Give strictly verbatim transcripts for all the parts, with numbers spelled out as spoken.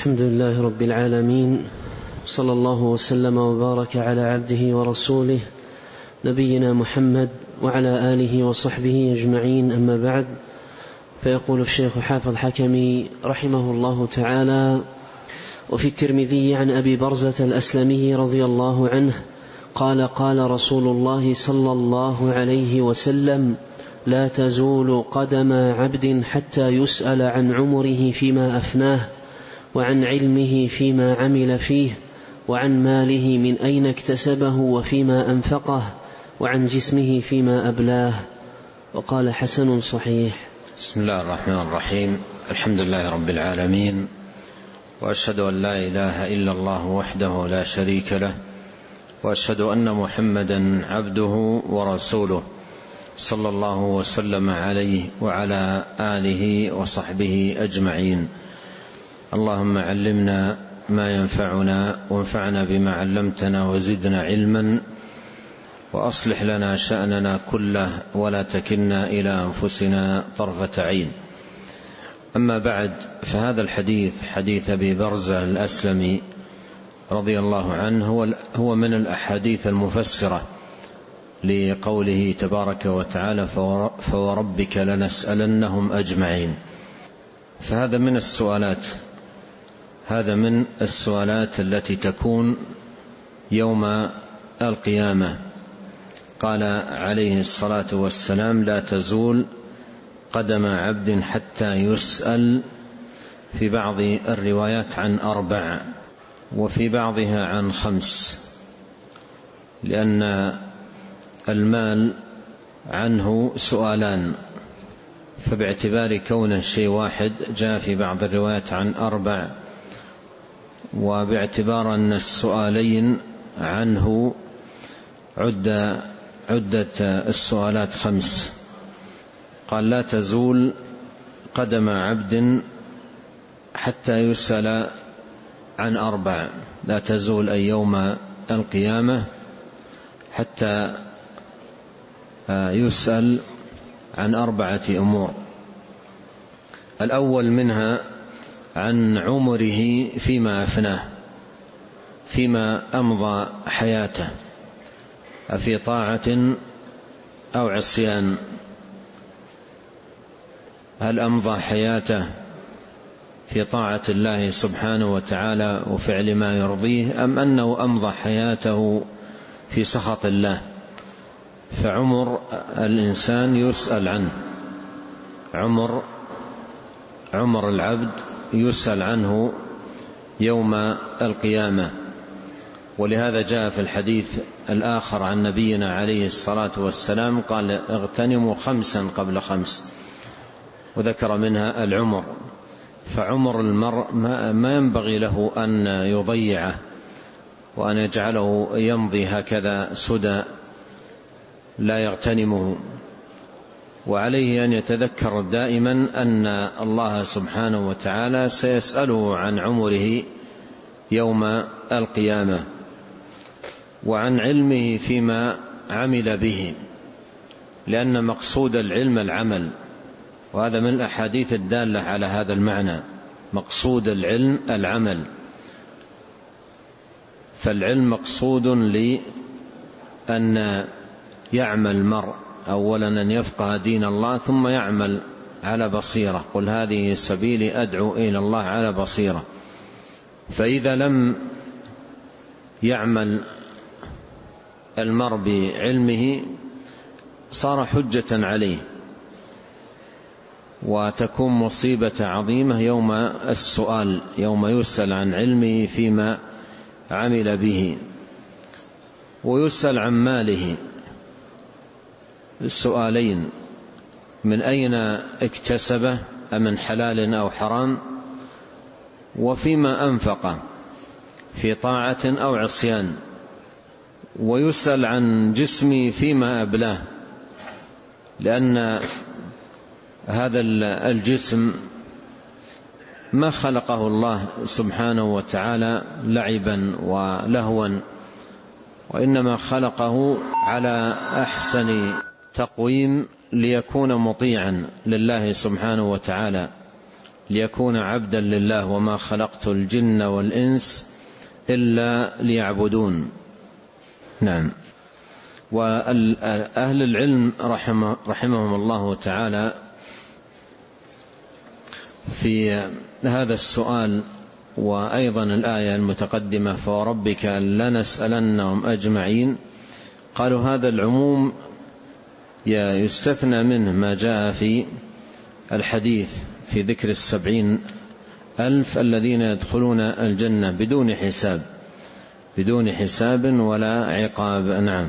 الحمد لله رب العالمين، صلى الله وسلم وبارك على عبده ورسوله نبينا محمد وعلى آله وصحبه أجمعين، أما بعد. فيقول الشيخ حافظ حكمي رحمه الله تعالى: وفي الترمذي عن أبي برزة الأسلمي رضي الله عنه قال: قال رسول الله صلى الله عليه وسلم: لا تزول قدم عبد حتى يسأل عن عمره فيما أفناه، وعن علمه فيما عمل فيه، وعن ماله من أين اكتسبه وفيما أنفقه، وعن جسمه فيما أبلاه. وقال: حسن صحيح. بسم الله الرحمن الرحيم. الحمد لله رب العالمين، وأشهد أن لا إله إلا الله وحده لا شريك له، وأشهد أن محمدا عبده ورسوله، صلى الله وسلم عليه وعلى آله وصحبه أجمعين. اللهم علمنا ما ينفعنا، وانفعنا بما علمتنا، وزدنا علما، وأصلح لنا شأننا كله، ولا تكلنا إلى أنفسنا طرفة عين. أما بعد، فهذا الحديث حديث أبي برزة الأسلمي رضي الله عنه هو من الأحاديث المفسرة لقوله تبارك وتعالى: فوربك لنسألنهم أجمعين. فهذا من السؤالات هذا من السؤالات التي تكون يوم القيامة. قال عليه الصلاة والسلام: لا تزول قدم عبد حتى يسأل، في بعض الروايات عن أربع، وفي بعضها عن خمس، لأن المال عنه سؤالان، فباعتبار كونه شيء واحد جاء في بعض الروايات عن أربع، وباعتبار أن السؤالين عنه عد عدة السؤالات خمس. قال: لا تزول قدم عبد حتى يسأل عن أربع. لا تزول أي يوم القيامة حتى يسأل عن أربعة أمور. الأول منها عن عمره فيما أفناه، فيما أمضى حياته، أفي طاعة أو عصيان. هل أمضى حياته في طاعة الله سبحانه وتعالى وفعل ما يرضيه، أم أنه أمضى حياته في سخط الله؟ فعمر الإنسان يسأل عنه، عمر عمر العبد يسأل عنه يوم القيامة. ولهذا جاء في الحديث الآخر عن نبينا عليه الصلاة والسلام قال: اغتنموا خمسا قبل خمس، وذكر منها العمر. فعمر المرء ما ينبغي له أن يضيعه وأن يجعله يمضي هكذا سدى لا يغتنمه، وعليه أن يتذكر دائما أن الله سبحانه وتعالى سيسأله عن عمره يوم القيامة، وعن علمه فيما عمل به، لأن مقصود العلم العمل، وهذا من الأحاديث الدالة على هذا المعنى. مقصود العلم العمل، فالعلم مقصود لأن يعمل المرء أولا أن يفقه دين الله، ثم يعمل على بصيرة. قل هذه سبيلي أدعو إلى الله على بصيرة. فإذا لم يعمل المرء بعلمه صار حجة عليه، وتكون مصيبة عظيمة يوم السؤال، يوم يسأل عن علمه فيما عمل به، ويسأل عن ماله السؤالين: من أين اكتسبه، أمن حلال أو حرام، وفيما أنفقه، في طاعة أو عصيان. ويسأل عن جسمه فيما أبلاه، لأن هذا الجسم ما خلقه الله سبحانه وتعالى لعبا ولهوا، وإنما خلقه على أحسن تقويم ليكون مطيعا لله سبحانه وتعالى، ليكون عبدا لله وما خلقت الجن والإنس إلا ليعبدون. نعم. وأهل العلم رحمه رحمهم الله تعالى في هذا السؤال وأيضا الآية المتقدمة فوربك لنسألنهم أجمعين، قالوا هذا العموم يستثنى منه ما جاء في الحديث في ذكر السبعين ألف الذين يدخلون الجنة بدون حساب بدون حساب ولا عقاب. نعم.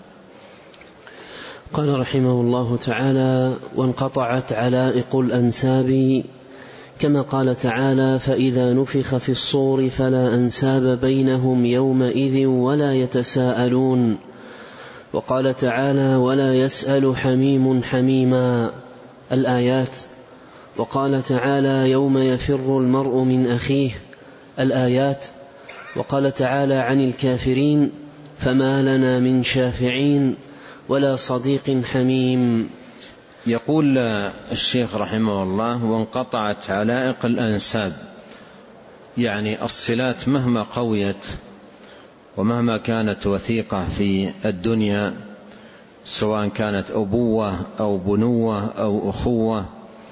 قال رحمه الله تعالى: وانقطعت علائق الأنساب، كما قال تعالى: فإذا نفخ في الصور فلا أنساب بينهم يومئذ ولا يتساءلون. وقال تعالى: ولا يسأل حميم حميما، الآيات. وقال تعالى: يوم يفر المرء من أخيه، الآيات. وقال تعالى عن الكافرين: فما لنا من شافعين ولا صديق حميم. يقول الشيخ رحمه الله: وانقطعت علائق الأنساب، يعني الصلات مهما قويت ومهما كانت وثيقة في الدنيا، سواء كانت أبوة أو بنوة أو أخوة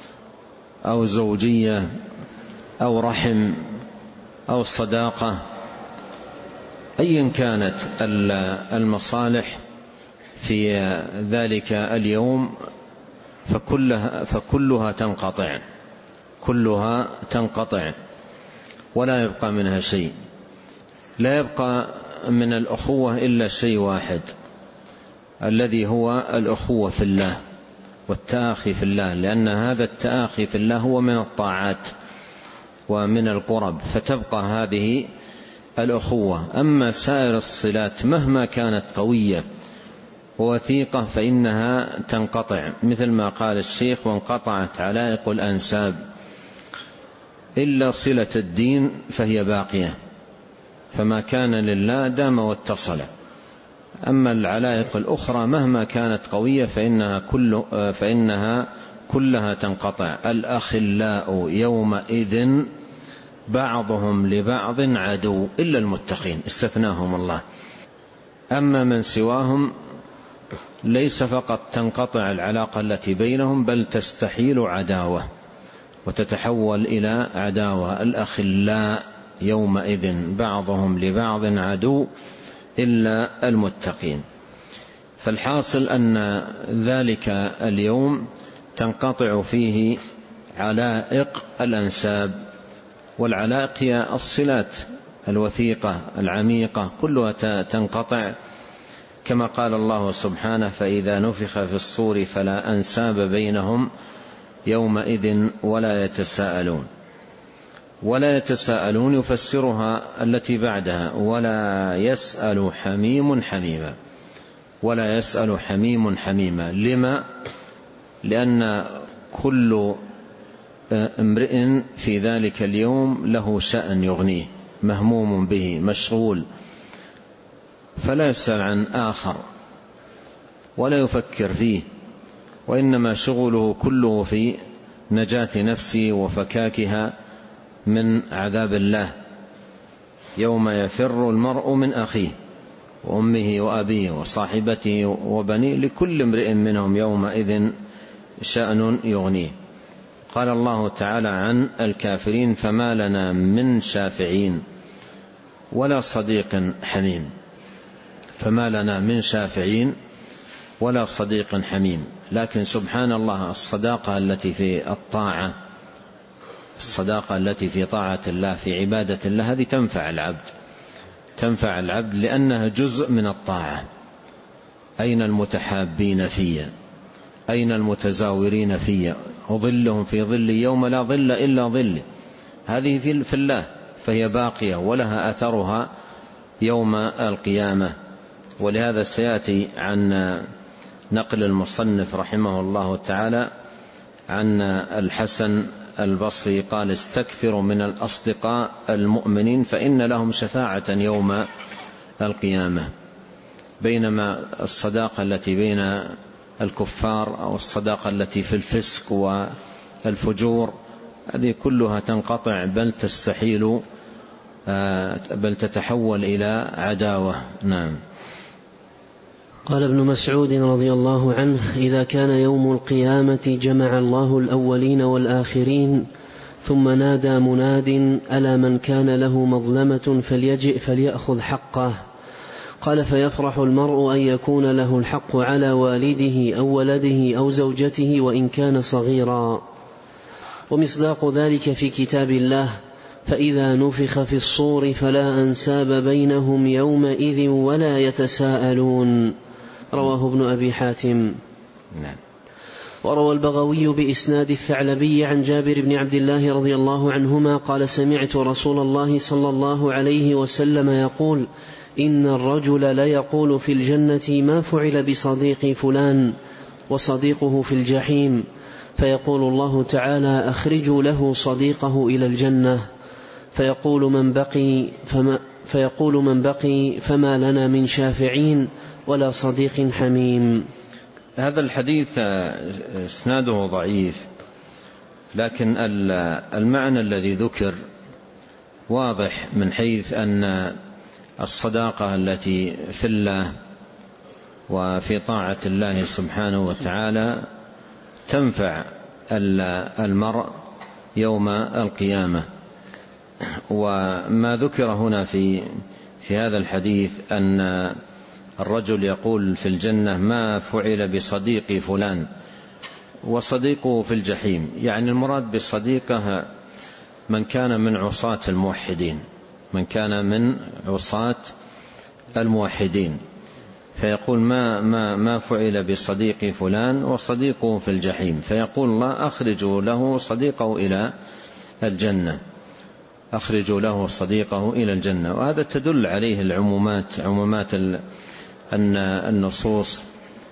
أو زوجية أو رحم أو صداقة، أيا كانت المصالح في ذلك اليوم فكلها, فكلها تنقطع كلها تنقطع ولا يبقى منها شيء. لا يبقى من الأخوة إلا شيء واحد، الذي هو الأخوة في الله والتآخي في الله، لأن هذا التآخي في الله هو من الطاعات ومن القرب، فتبقى هذه الأخوة. أما سائر الصلات مهما كانت قوية ووثيقة فإنها تنقطع، مثل ما قال الشيخ: وانقطعت علائق الأنساب، إلا صلة الدين فهي باقية، فما كان لله دام واتصل. أما العلائق الأخرى مهما كانت قوية فإنها, كل فإنها كلها تنقطع. الأخلاء يومئذ بعضهم لبعض عدو إلا المتقين، استثناهم الله. أما من سواهم ليس فقط تنقطع العلاقة التي بينهم، بل تستحيل عداوة وتتحول إلى عداوة. الأخلاء يومئذ بعضهم لبعض عدو إلا المتقين. فالحاصل أن ذلك اليوم تنقطع فيه علائق الأنساب، والعلائق هي الصلات الوثيقة العميقة كلها تنقطع، كما قال الله سبحانه: فإذا نفخ في الصور فلا أنساب بينهم يومئذ ولا يتساءلون. ولا يتساءلون يفسرها التي بعدها: ولا يسأل حميم حميما. ولا يسأل حميم حميما. لما؟ لأن كل امرئ في ذلك اليوم له شأن يغنيه، مهموم به، مشغول، فلا يسأل عن آخر ولا يفكر فيه، وإنما شغله كله في نجاة نفسه وفكاكها من عذاب الله. يوم يفر المرء من أخيه وأمه وأبيه وصاحبته وبنيه، لكل امرئ منهم يومئذ شأن يغنيه. قال الله تعالى عن الكافرين: فما لنا من شافعين ولا صديق حميم. فما لنا من شافعين ولا صديق حميم. لكن سبحان الله، الصداقة التي في الطاعة، الصداقة التي في طاعة الله في عبادة الله، هذه تنفع العبد تنفع العبد لأنها جزء من الطاعة. أين المتحابين في؟ أين المتزاورين في؟ وظلهم في ظل يوم لا ظل إلا ظل. هذه في الله فهي باقية ولها أثرها يوم القيامة. ولهذا سيأتي عن نقل المصنف رحمه الله تعالى عن الحسن البصري قال: استكثروا من الأصدقاء المؤمنين فإن لهم شفاعة يوم القيامة. بينما الصداقة التي بين الكفار أو الصداقة التي في الفسق والفجور هذه كلها تنقطع بل تستحيل بل تتحول إلى عداوة. نعم. قال ابن مسعود رضي الله عنه: إذا كان يوم القيامة جمع الله الأولين والآخرين ثم نادى مناد: ألا من كان له مظلمة فليجئ فليأخذ حقه. قال: فيفرح المرء أن يكون له الحق على والده أو ولده أو زوجته وإن كان صغيرا. ومصداق ذلك في كتاب الله: فإذا نفخ في الصور فلا أنساب بينهم يومئذ ولا يتساءلون. رواه ابن أبي حاتم. نعم. وروى البغوي بإسناد الثعلبي عن جابر بن عبد الله رضي الله عنهما قال: سمعت رسول الله صلى الله عليه وسلم يقول: إن الرجل ليقول في الجنة: ما فعل بصديق فلان، وصديقه في الجحيم، فيقول الله تعالى: أخرجوا له صديقه إلى الجنة، فيقول من بقي فما, فيقول من بقي فما لنا من شافعين ولا صديق حميم. هذا الحديث اسناده ضعيف، لكن المعنى الذي ذكر واضح من حيث أن الصداقة التي في الله وفي طاعة الله سبحانه وتعالى تنفع المرء يوم القيامة. وما ذكر هنا في في هذا الحديث أن الرجل يقول في الجنة: ما فعل بصديقي فلان، وصديقه في الجحيم، يعني المراد بالصديقة من كان من عصاة الموحدين، من كان من عصاة الموحدين، فيقول ما ما ما فعل بصديقي فلان وصديقه في الجحيم، فيقول الله: أخرجوا له صديقه إلى الجنة، أخرجوا له صديقه إلى الجنة. وهذا تدل عليه العمومات، عمومات أن النصوص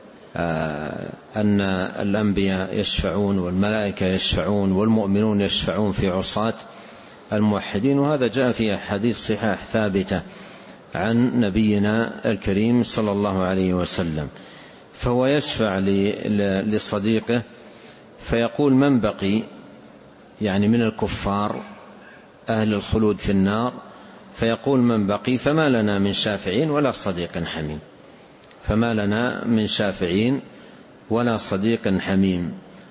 أن الأنبياء يشفعون والملائكة يشفعون والمؤمنون يشفعون في عصاة الموحدين، وهذا جاء في أحاديث صحاح ثابتة عن نبينا الكريم صلى الله عليه وسلم. فهو يشفع لصديقه فيقول: من بقي، يعني من الكفار أهل الخلود في النار، فيقول: من بقي فما لنا من شافعين ولا صديق حميم، فما لنا من شافعين ولا صديق حميم.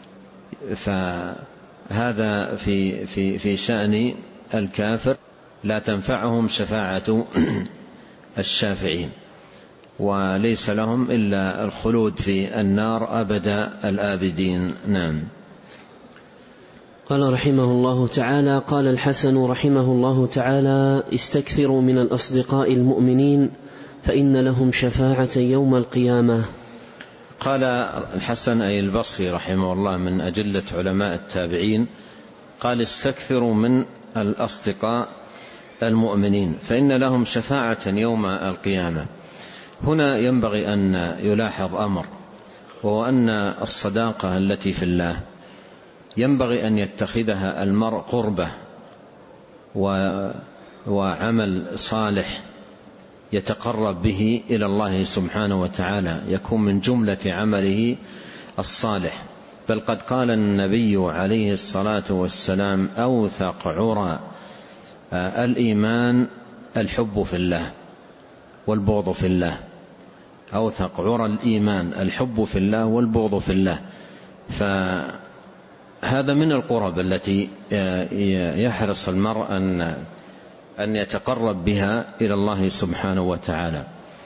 فهذا في في في شأن الكافر، لا تنفعهم شفاعة الشافعين، وليس لهم إلا الخلود في النار أبد الآبدين. نعم. قال رحمه الله تعالى: قال الحسن رحمه الله تعالى: استكثروا من الأصدقاء المؤمنين فإن لهم شفاعة يوم القيامة. قال الحسن أي البصري رحمه الله من أجلة علماء التابعين، قال: استكثروا من الأصدقاء المؤمنين فإن لهم شفاعة يوم القيامة. هنا ينبغي أن يلاحظ أمر، وهو أن الصداقة التي في الله ينبغي أن يتخذها المرء قربة وعمل صالح يتقرب به إلى الله سبحانه وتعالى، يكون من جملة عمله الصالح. بل قد قال النبي عليه الصلاة والسلام: أوثق عرى الإيمان الحب في الله والبغض في الله. أوثق عرى الإيمان الحب في الله والبغض في الله. فهذا من القرب التي يحرص المرء أن أن يتقرب بها إلى الله سبحانه وتعالى.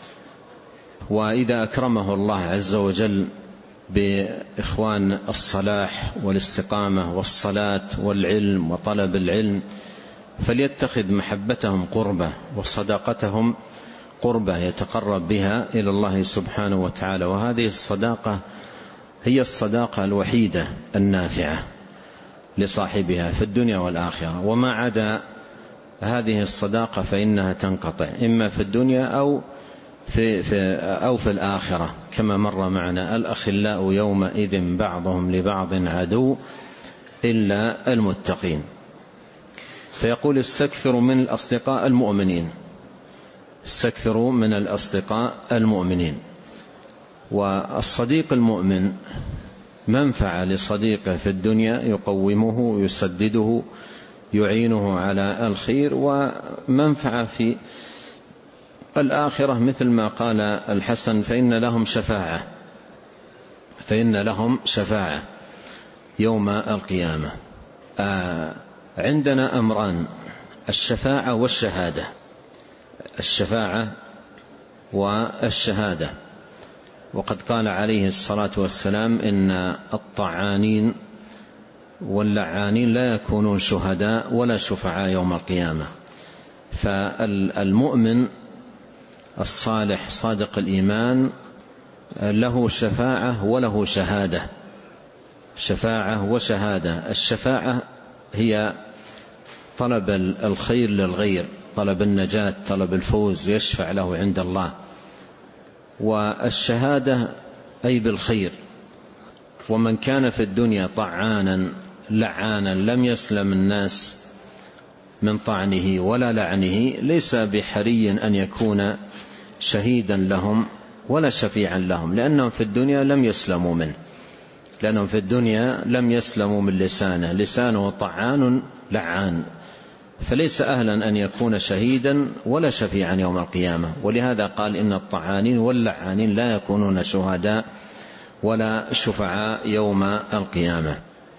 وإذا أكرمه الله عز وجل بإخوان الصلاح والاستقامة والصلاة والعلم وطلب العلم، فليتخذ محبتهم قربة وصداقتهم قربة يتقرب بها إلى الله سبحانه وتعالى. وهذه الصداقة هي الصداقة الوحيدة النافعة لصاحبها في الدنيا والآخرة، وما عدا هذه الصداقة فإنها تنقطع إما في الدنيا أو في, في, أو في الآخرة، كما مر معنا: الأخلاء يومئذ بعضهم لبعض عدو إلا المتقين. فيقول: استكثروا من الأصدقاء المؤمنين، استكثروا من الأصدقاء المؤمنين. والصديق المؤمن منفعة لصديقه في الدنيا يقومه يسدده يعينه على الخير، ومنفعة في الآخرة مثل ما قال الحسن فإن لهم شفاعة فإن لهم شفاعة يوم القيامة. آه عندنا أمران: الشفاعة والشهادة. الشفاعة والشهادة. وقد قال عليه الصلاة والسلام إن الطعانين واللعانين لا يكونون شهداء ولا شفعاء يوم القيامة. فالمؤمن الصالح صادق الإيمان له شفاعة وله شهادة، شفاعة وشهادة. الشفاعة هي طلب الخير للغير، طلب النجاة، طلب الفوز، يشفع له عند الله. والشهادة أي بالخير. ومن كان في الدنيا طعانا لعانا لم يسلم الناس من طعنه ولا لعنه، ليس بحري أن يكون شهيدا لهم ولا شفيعا لهم، لأنهم في الدنيا لم يسلموا منه، لأنهم في الدنيا لم يسلموا من لسانه، لسانه طعان لعان، فليس أهلا أن يكون شهيدا ولا شفيعا يوم القيامة. ولهذا قال إن الطعانين واللعانين لا يكونون شهداء ولا شفعاء يوم القيامة.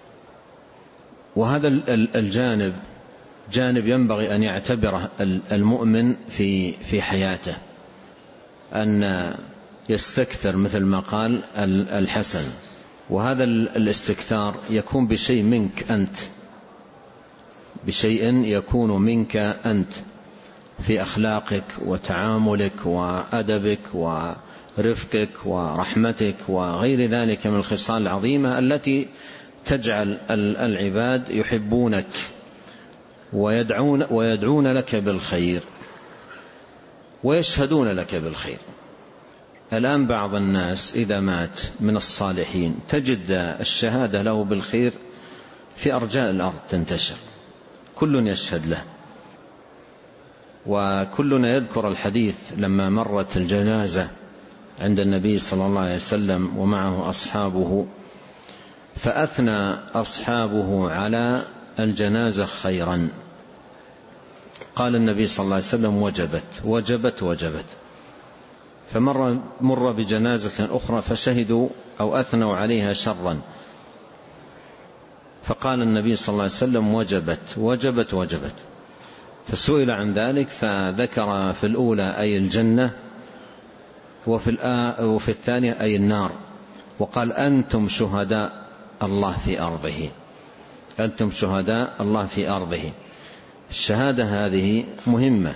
وهذا الجانب جانب ينبغي أن يعتبره المؤمن في في حياته، أن يستكثر مثل ما قال الحسن. وهذا الاستكثار يكون بشيء منك أنت، بشيء يكون منك أنت في أخلاقك وتعاملك وأدبك ورفقك ورحمتك وغير ذلك من الخصال العظيمة التي تجعل العباد يحبونك ويدعون, ويدعون لك بالخير ويشهدون لك بالخير. الآن بعض الناس إذا مات من الصالحين تجد الشهادة له بالخير في أرجاء الأرض تنتشر، كل يشهد له. وكلنا يذكر الحديث لما مرت الجنازة عند النبي صلى الله عليه وسلم ومعه أصحابه، فأثنى أصحابه على الجنازة خيرا، قال النبي صلى الله عليه وسلم وجبت وجبت وجبت. فمر مر بجنازة أخرى فشهدوا أو أثنوا عليها شرا، فقال النبي صلى الله عليه وسلم وجبت وجبت وجبت. فسئل عن ذلك فذكر في الأولى أي الجنة، وفي, وفي الثانية أي النار، وقال أنتم شهداء الله في أرضه، أنتم شهداء الله في أرضه. الشهادة هذه مهمة،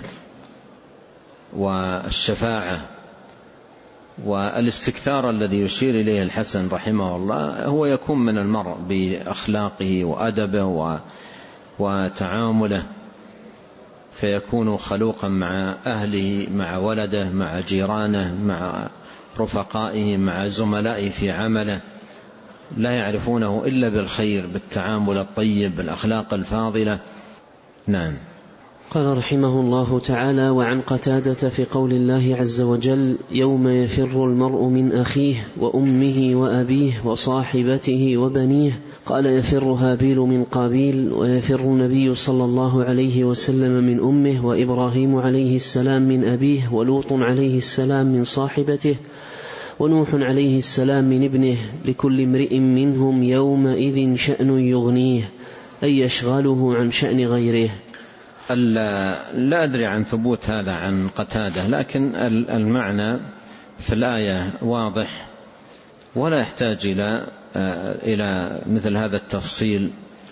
والشفاعة والاستكثار الذي يشير إليه الحسن رحمه الله هو يكون من المرء بأخلاقه وأدبه وتعامله، فيكون خلوقا مع أهله، مع ولده، مع جيرانه، مع رفقائه، مع زملائه في عمله، لا يعرفونه إلا بالخير، بالتعامل الطيب، بالأخلاق الفاضلة. نعم. قال رحمه الله تعالى: وعن قتادة في قول الله عز وجل: يوم يفر المرء من أخيه وأمه وأبيه وصاحبته وبنيه، قال: يفر هابيل من قابيل، ويفر النبي صلى الله عليه وسلم من أمه، وإبراهيم عليه السلام من أبيه، ولوط عليه السلام من صاحبته، ونوح عليه السلام من ابنه، لكل امرئ منهم يومئذ شأن يغنيه، أي يشغله عن شأن غيره. لا أدري عن ثبوت هذا عن قتادة، لكن المعنى في الآية واضح ولا يحتاج إلى إلى مثل هذا التفصيل،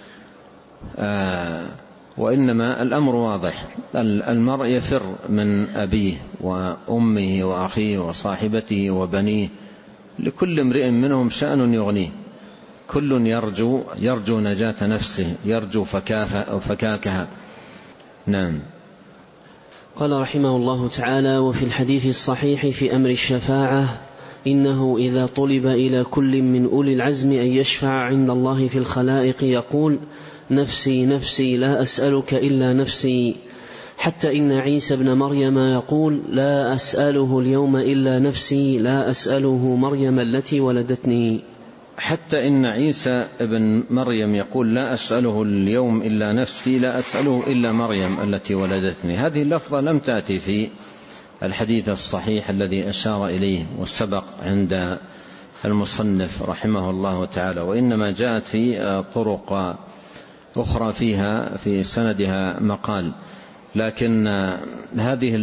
وإنما الأمر واضح. المرء يفر من أبيه وأمه وأخيه وصاحبته وبنيه، لكل امرئ منهم شأن يغنيه، كل يرجو يرجو نجاة نفسه، يرجو فكاكها. نعم. قال رحمه الله تعالى: وفي الحديث الصحيح في أمر الشفاعة: إنه إذا طلب إلى كل من أولي العزم أن يشفع عند الله في الخلائق يقول: نفسي نفسي لا أسألك إلا نفسي، حتى إن عيسى بن مريم يقول: لا أسأله اليوم إلا نفسي، لا أسأله مريم التي ولدتني. حتى إن عيسى ابن مريم يقول لا أسأله اليوم إلا نفسي، لا أسأله إلا مريم التي ولدتني. هذه اللفظة لم تأتي في الحديث الصحيح الذي أشار إليه وسبق عند المصنف رحمه الله تعالى، وإنما جاءت في طرق أخرى فيها في سندها مقال. لكن هذه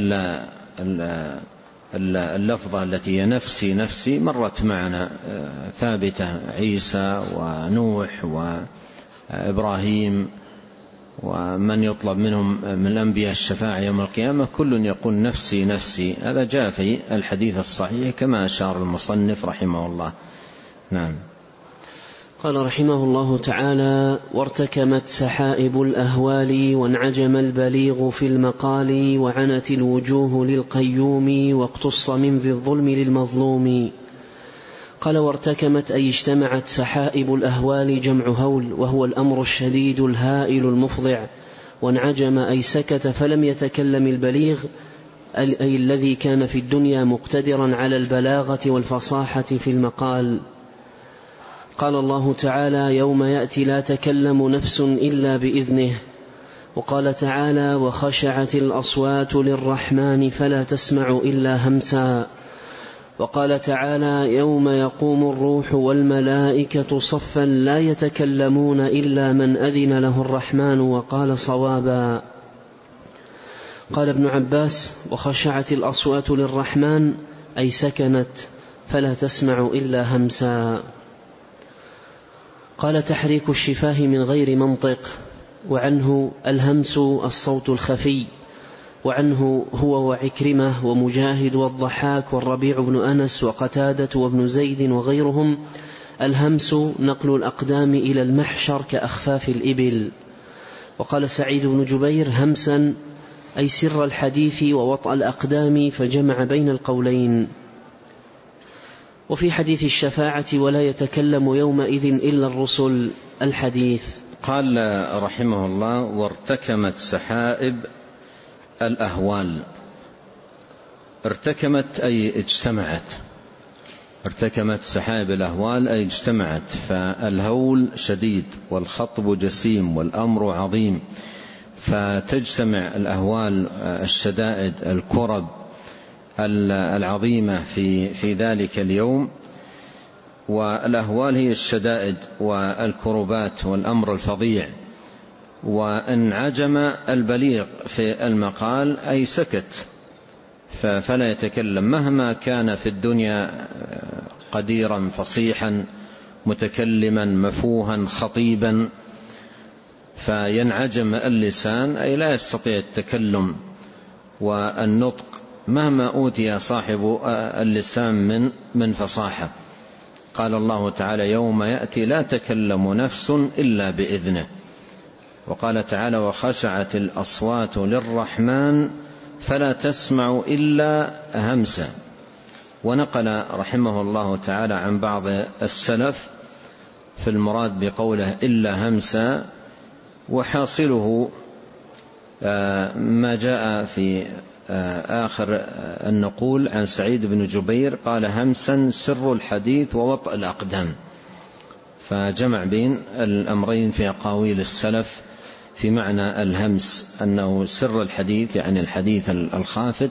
اللفظة التي هي نفسي نفسي مرت معنا ثابتة، عيسى ونوح وإبراهيم ومن يطلب منهم من الأنبياء الشفاعة يوم القيامة كل يقول نفسي نفسي. هذا جاء في الحديث الصحيح كما أشار المصنف رحمه الله. نعم. قال رحمه الله تعالى: وارتكمت سحائب الأهوال وانعجم البليغ في المقال وعنت الوجوه للقيوم واقتص من ذي الظلم للمظلوم. قال: وارتكمت أي اجتمعت سحائب الأهوال جمع هول، وهو الأمر الشديد الهائل المفضع. وانعجم أي سكت فلم يتكلم البليغ، أي الذي كان في الدنيا مقتدرا على البلاغة والفصاحة في المقال. قال الله تعالى: يوم يأتي لا تكلم نفس إلا بإذنه. وقال تعالى: وخشعت الأصوات للرحمن فلا تسمع إلا همسا. وقال تعالى: يوم يقوم الروح والملائكة صفا لا يتكلمون إلا من أذن له الرحمن وقال صوابا. قال ابن عباس: وخشعت الأصوات للرحمن أي سكنت فلا تسمع إلا همسا. قال: تحريك الشفاه من غير منطق، وعنه الهمس الصوت الخفي، وعنه هو وعكرمة ومجاهد والضحاك والربيع بن أنس وقتادة وابن زيد وغيرهم الهمس نقل الأقدام إلى المحشر كأخفاف الإبل. وقال سعيد بن جبير: همسا أي سر الحديث ووطأ الأقدام، فجمع بين القولين. وفي حديث الشفاعة: ولا يتكلم يومئذ إلا الرسل، الحديث. قال رحمه الله: وارتكمت سحائب الأهوال. ارتكمت أي اجتمعت، ارتكمت سحائب الأهوال أي اجتمعت، فالهول شديد والخطب جسيم والأمر عظيم، فتجتمع الأهوال الشدائد الكرب العظيمة في في ذلك اليوم. والأهوال هي الشدائد والكربات والأمر الفظيع. وانعجم البليغ في المقال أي سكت فلا يتكلم، مهما كان في الدنيا قديرا فصيحا متكلما مفوها خطيبا، فينعجم اللسان أي لا يستطيع التكلم والنطق مهما أوتي صاحب اللسان من من فصاحة. قال الله تعالى: يوم يأتي لا تكلم نفس إلا بإذنه. وقال تعالى: وخشعت الأصوات للرحمن فلا تسمع إلا همسا. ونقل رحمه الله تعالى عن بعض السلف في المراد بقوله إلا همسا، وحاصله ما جاء في آخر النقول عن سعيد بن جبير قال: همسا سر الحديث ووطأ الأقدام. فجمع بين الأمرين في أقاويل السلف في معنى الهمس أنه سر الحديث يعني الحديث الخافت،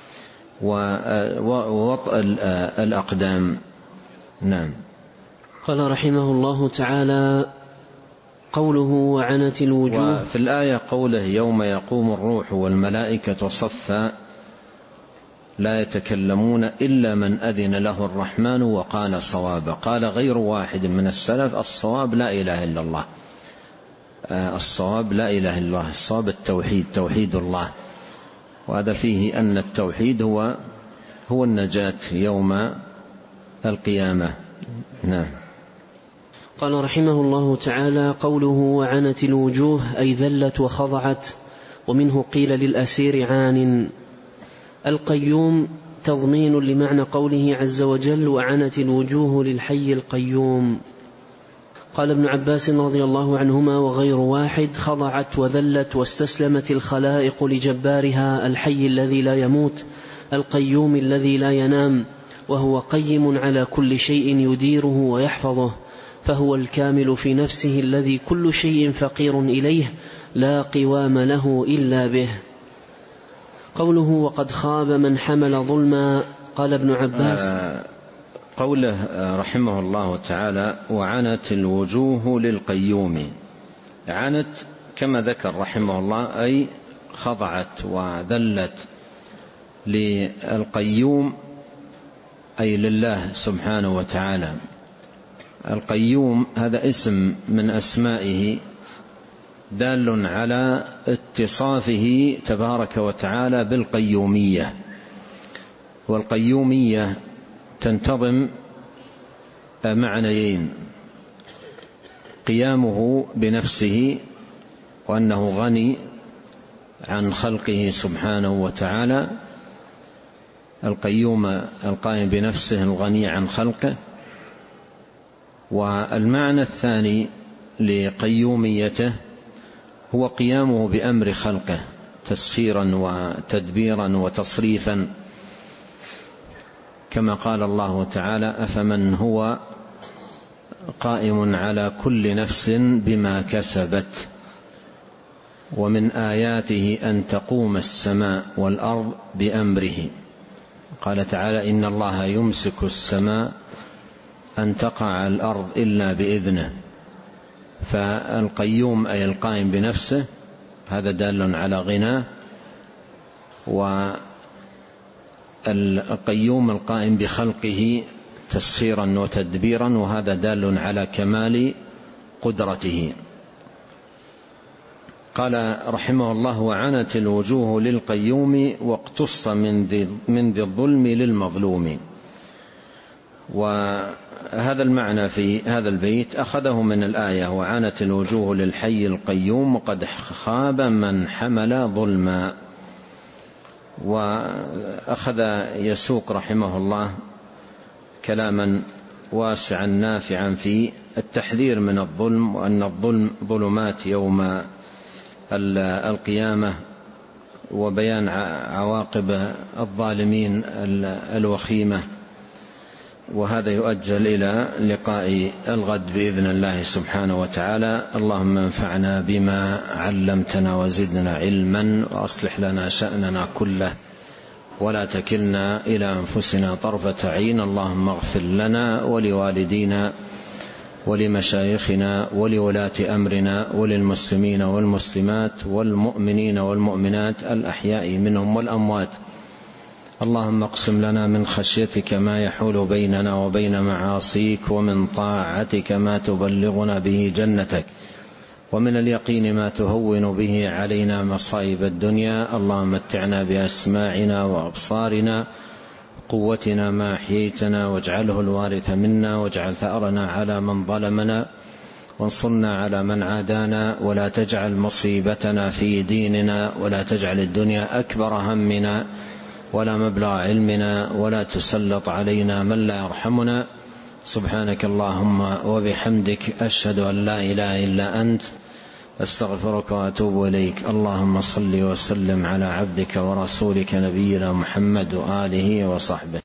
ووطأ الأقدام. نعم. قال رحمه الله تعالى: قوله وعنت الوجوه. وفي الآية قوله: يوم يقوم الروح والملائكة صفا لا يتكلمون إلا من أذن له الرحمن وقال صوابا. قال غير واحد من السلف: الصواب لا إله إلا الله، الصواب لا إله إلا الله، الصواب التوحيد، توحيد الله. وهذا فيه أن التوحيد هو هو النجاة يوم القيامة. نعم. قال رحمه الله تعالى: قوله وعنت الوجوه أي ذلت وخضعت، ومنه قيل للأسير عان. القيوم تضمين لمعنى قوله عز وجل: وعنت الوجوه للحي القيوم. قال ابن عباس رضي الله عنهما وغير واحد: خضعت وذلت واستسلمت الخلائق لجبارها الحي الذي لا يموت القيوم الذي لا ينام، وهو قيم على كل شيء يديره ويحفظه، فهو الكامل في نفسه الذي كل شيء فقير إليه لا قوام له إلا به. قوله وقد خاب من حمل ظلما، قال ابن عباس آه قوله رحمه الله تعالى وعنت الوجوه للقيوم، عنت كما ذكر رحمه الله أي خضعت وذلت للقيوم أي لله سبحانه وتعالى. القيوم هذا اسم من أسمائه دال على اتصافه تبارك وتعالى بالقيومية، والقيومية تنتظم معنيين: قيامه بنفسه وأنه غني عن خلقه سبحانه وتعالى، القيوم القائم بنفسه الغني عن خلقه. والمعنى الثاني لقيوميته هو قيامه بأمر خلقه تسخيرا وتدبيرا وتصريفا، كما قال الله تعالى أفمن هو قائم على كل نفس بما كسبت ومن آياته أن تقوم السماء والأرض بأمره. قال تعالى إن الله يمسك السماء أن تقع على الأرض إلا بإذنه. فالقيوم أي القائم بنفسه هذا دال على غناه، والقيوم القائم بخلقه تسخيرا وتدبيرا، وهذا دال على كمال قدرته. قال رحمه الله وعنت الوجوه للقيوم واقتص من ذي الظلم للمظلوم. وهذا المعنى في هذا البيت أخذه من الآية وعنت الوجوه للحي القيوم وقد خاب من حمل ظلما. وأخذ يسوق رحمه الله كلاما واسعا نافعا في التحذير من الظلم، وأن الظلم ظلمات يوم القيامة، وبيان عواقب الظالمين الوخيمة. وهذا يؤجل إلى لقاء الغد بإذن الله سبحانه وتعالى. اللهم انفعنا بما علمتنا وزدنا علما، وأصلح لنا شأننا كله ولا تكلنا إلى أنفسنا طرفة عين. اللهم اغفر لنا ولوالدينا ولمشايخنا ولولاة أمرنا وللمسلمين والمسلمات والمؤمنين والمؤمنات الأحياء منهم والأموات. اللهم اقسم لنا من خشيتك ما يحول بيننا وبين معاصيك، ومن طاعتك ما تبلغنا به جنتك، ومن اليقين ما تهون به علينا مصائب الدنيا. اللهم متعنا بأسماعنا وأبصارنا قوتنا ما أحييتنا، واجعله الوارث منا، واجعل ثأرنا على من ظلمنا، وانصرنا على من عادانا، ولا تجعل مصيبتنا في ديننا، ولا تجعل الدنيا أكبر همنا ولا مبلغ علمنا، ولا تسلط علينا من لا يرحمنا. سبحانك اللهم وبحمدك أشهد أن لا إله إلا أنت أستغفرك وأتوب إليك. اللهم صل وسلم على عبدك ورسولك نبينا محمد وآله وصحبه.